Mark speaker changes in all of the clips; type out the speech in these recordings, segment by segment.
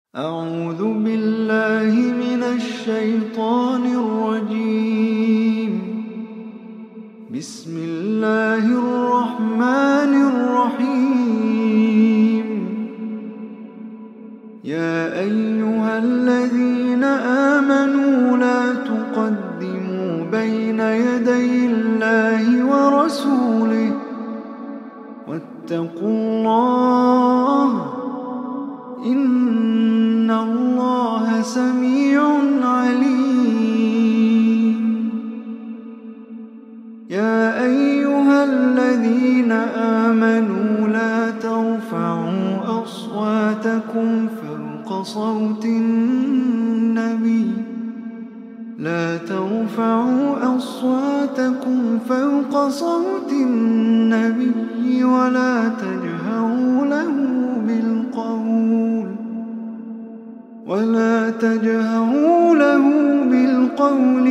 Speaker 1: أعوذ بالله من الشيطان الرجيم. بسم الله الرحمن الرحيم. يا أيها الذين آمنوا لا تقدموا بين يدي الله ورسوله واتقوا الله إن الله سميع عليم. يا أيها الذين آمنوا لا ترفعوا أصواتكم فوق صوت النبي ولا تجهروا له بالقول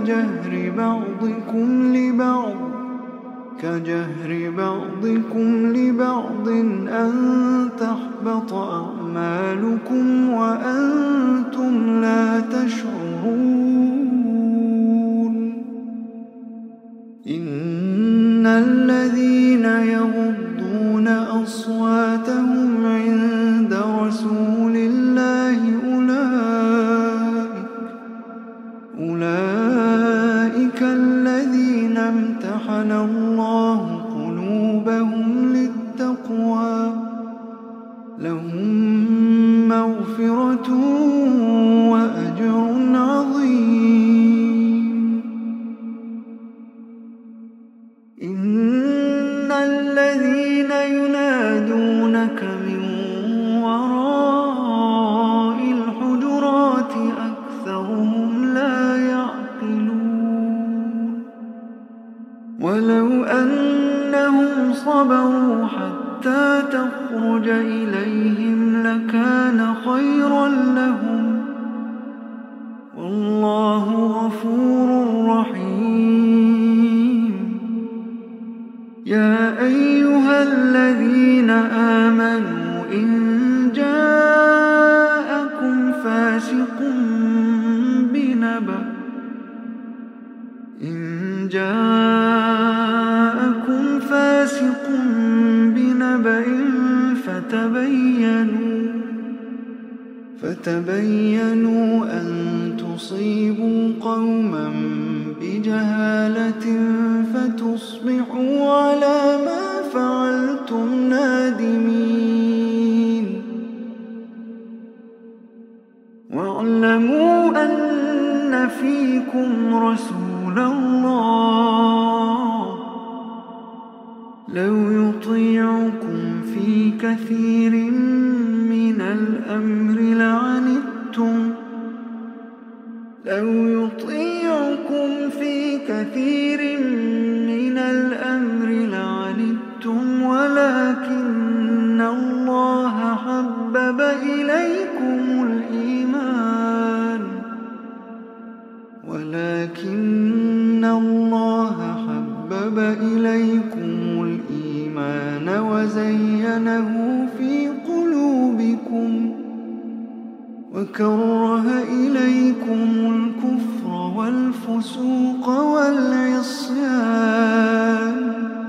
Speaker 1: كجهر بعضكم لبعض أن تحبط أعمالكم وأنتم لا تشعرون. إن الذين يغضون أصواتهم عند رسول الله أولئك الذين امتحن الله قلوبهم للتقوى لهم مغفرة وأجر عظيم. إن الذين ينادونك من وراء الحجرات أكثرهم لا يعقلون. ولو أنهم صبروا حتى تخرج إليهم لكان خيرا لهم والله غفور رحيم. يا أيها الذين آمنوا إن جاءكم فاسق بنبأ فتبينوا أن تصيبوا قوما بجهالة فتصبحوا على ما فعلتم نادمين. واعلموا أن فيكم رسول الله لو يطيعكم في كثير من الأمر لعنتم ولكن الله حبب إليكم الإيمان وزينه في قلوبكم وكره إليكم الكفر والفسوق والعصيان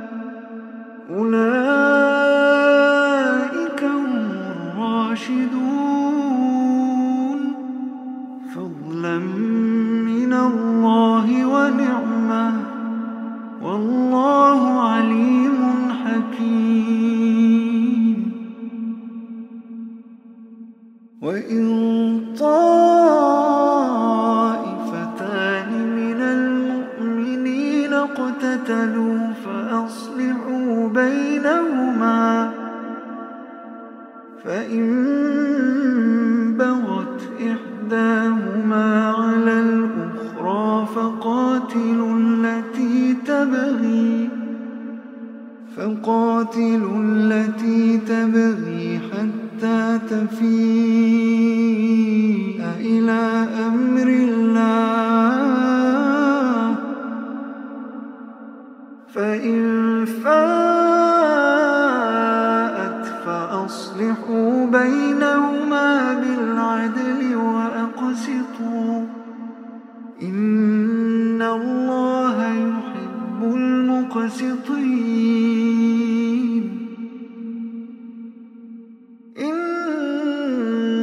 Speaker 1: أولئك هم الراشدون فضلا من الله ونعمة والله عليم حكيم. وإن طائفتان من المؤمنين اقتتلوا فأصلحوا بينهما فإن بغت إحداهما على الأخرى فقاتلوا التي تبغي حتى تفيء إلى أمر الله فإن فاءت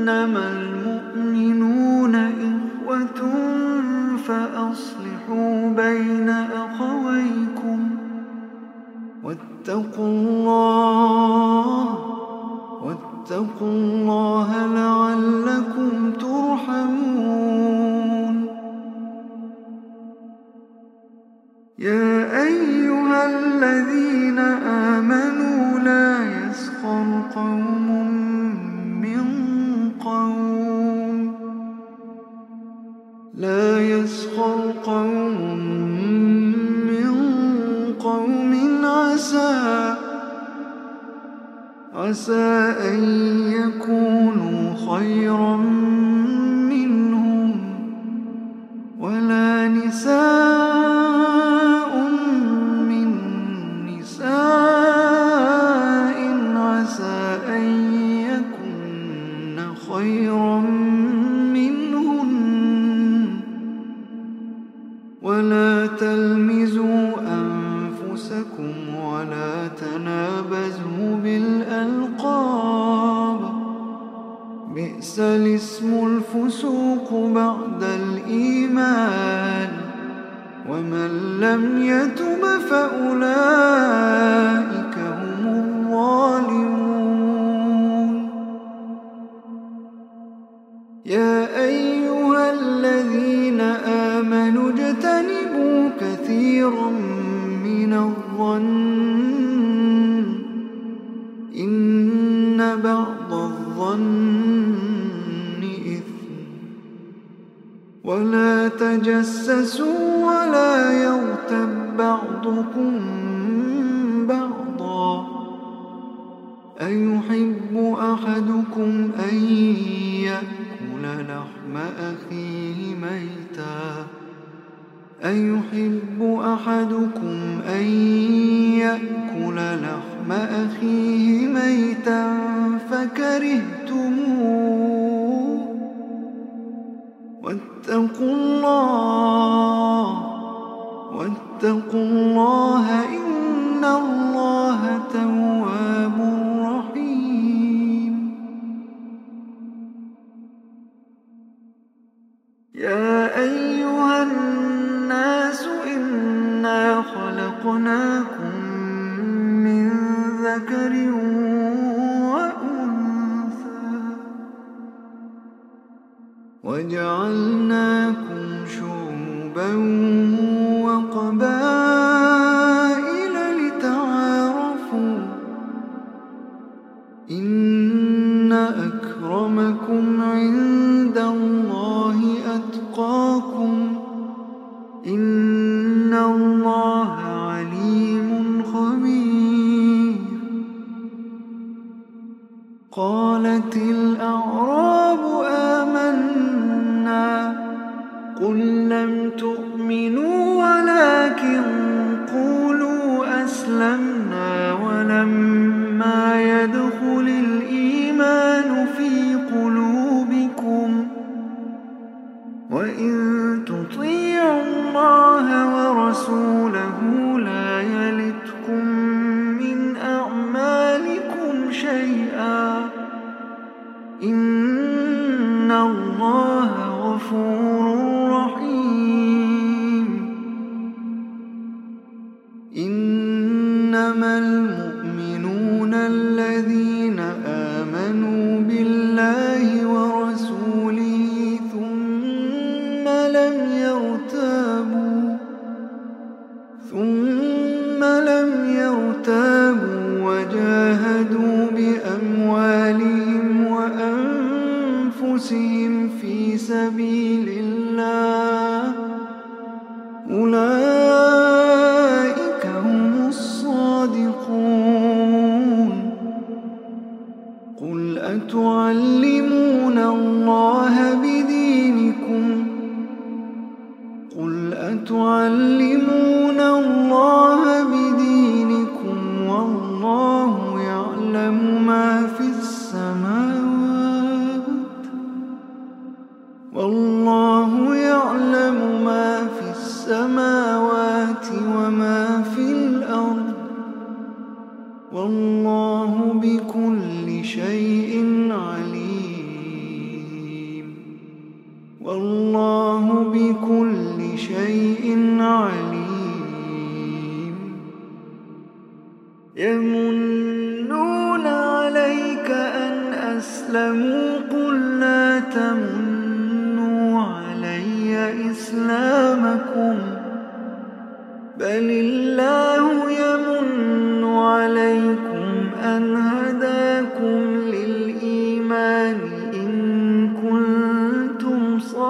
Speaker 1: إنما المؤمنون إخوة فأصلحوا بين أخويكم واتقوا الله لعلكم ترحمون. يا أيها الذين آمنوا لا يسخر قوم من قوم عسى أن يكونوا خيرا منهم ولا نساء من نساء عسى أن يكن خيرا منهن ولا تلمزوا أنفسكم ولا تنابزوا بالألقاب بئس الاسم الفسوق بعد الإيمان ومن لم يتب فأولئك هم الظالمون. يا أيها الذين آمنوا اجتنبوا كثيرا من الظن إن بعض الظن إثم ولا تجسسوا ولا يغتب بعضكم بعضا أيحب أحدكم أن يأكل لحم أخيه ميتا فكرهتموه واتقوا الله إن الله تواب رحيم. يا أيها الناس إنا خلقناكم من ذكر وأنثى وجعلناكم شعوبا وقبائل لتعارفوا إن أكرمكم عند الله أتقاكم إن الله عليم خبير. قالت الأعراب آمنا قل لم تؤمنوا ولكن قولوا أسلمنا ولما يدخل الإيمان في قلوبكم وإن تطيعوا الله ورسوله لا يلتكم من أعمالكم شيئا إن الله غفور رحيم. إنما المؤمنون الذين آمنوا بالله ورسوله ثم لم يرتابوا وجاهدوا بأموالهم وأنفسهم في سبيل الله أولئك هم الصادقون. قل أتعلمون الله بدينكم والله يعلم ما في السماوات وما في الأرض والله بكل شيء عليم. والله بكل شيء عليم. يمنون عليك أن أسلموا قل لا تمنوا علي إسلامكم بل الله يمن عليكم أن هداكم للإيمان إن كنتم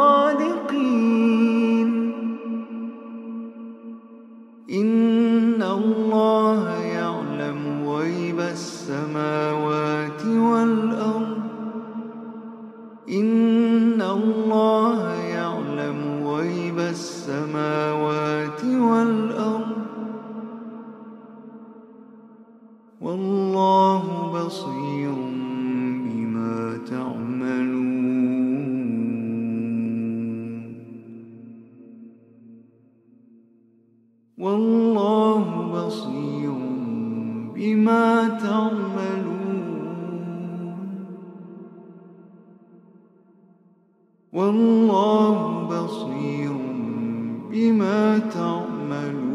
Speaker 1: صادقين. إن الله يعلم غيب السماوات والأرض إن الله يعلم غيب السماوات والأرض والله بصير بما تعملون. والله بصير بما تعملون. والله بصير بما تعملون.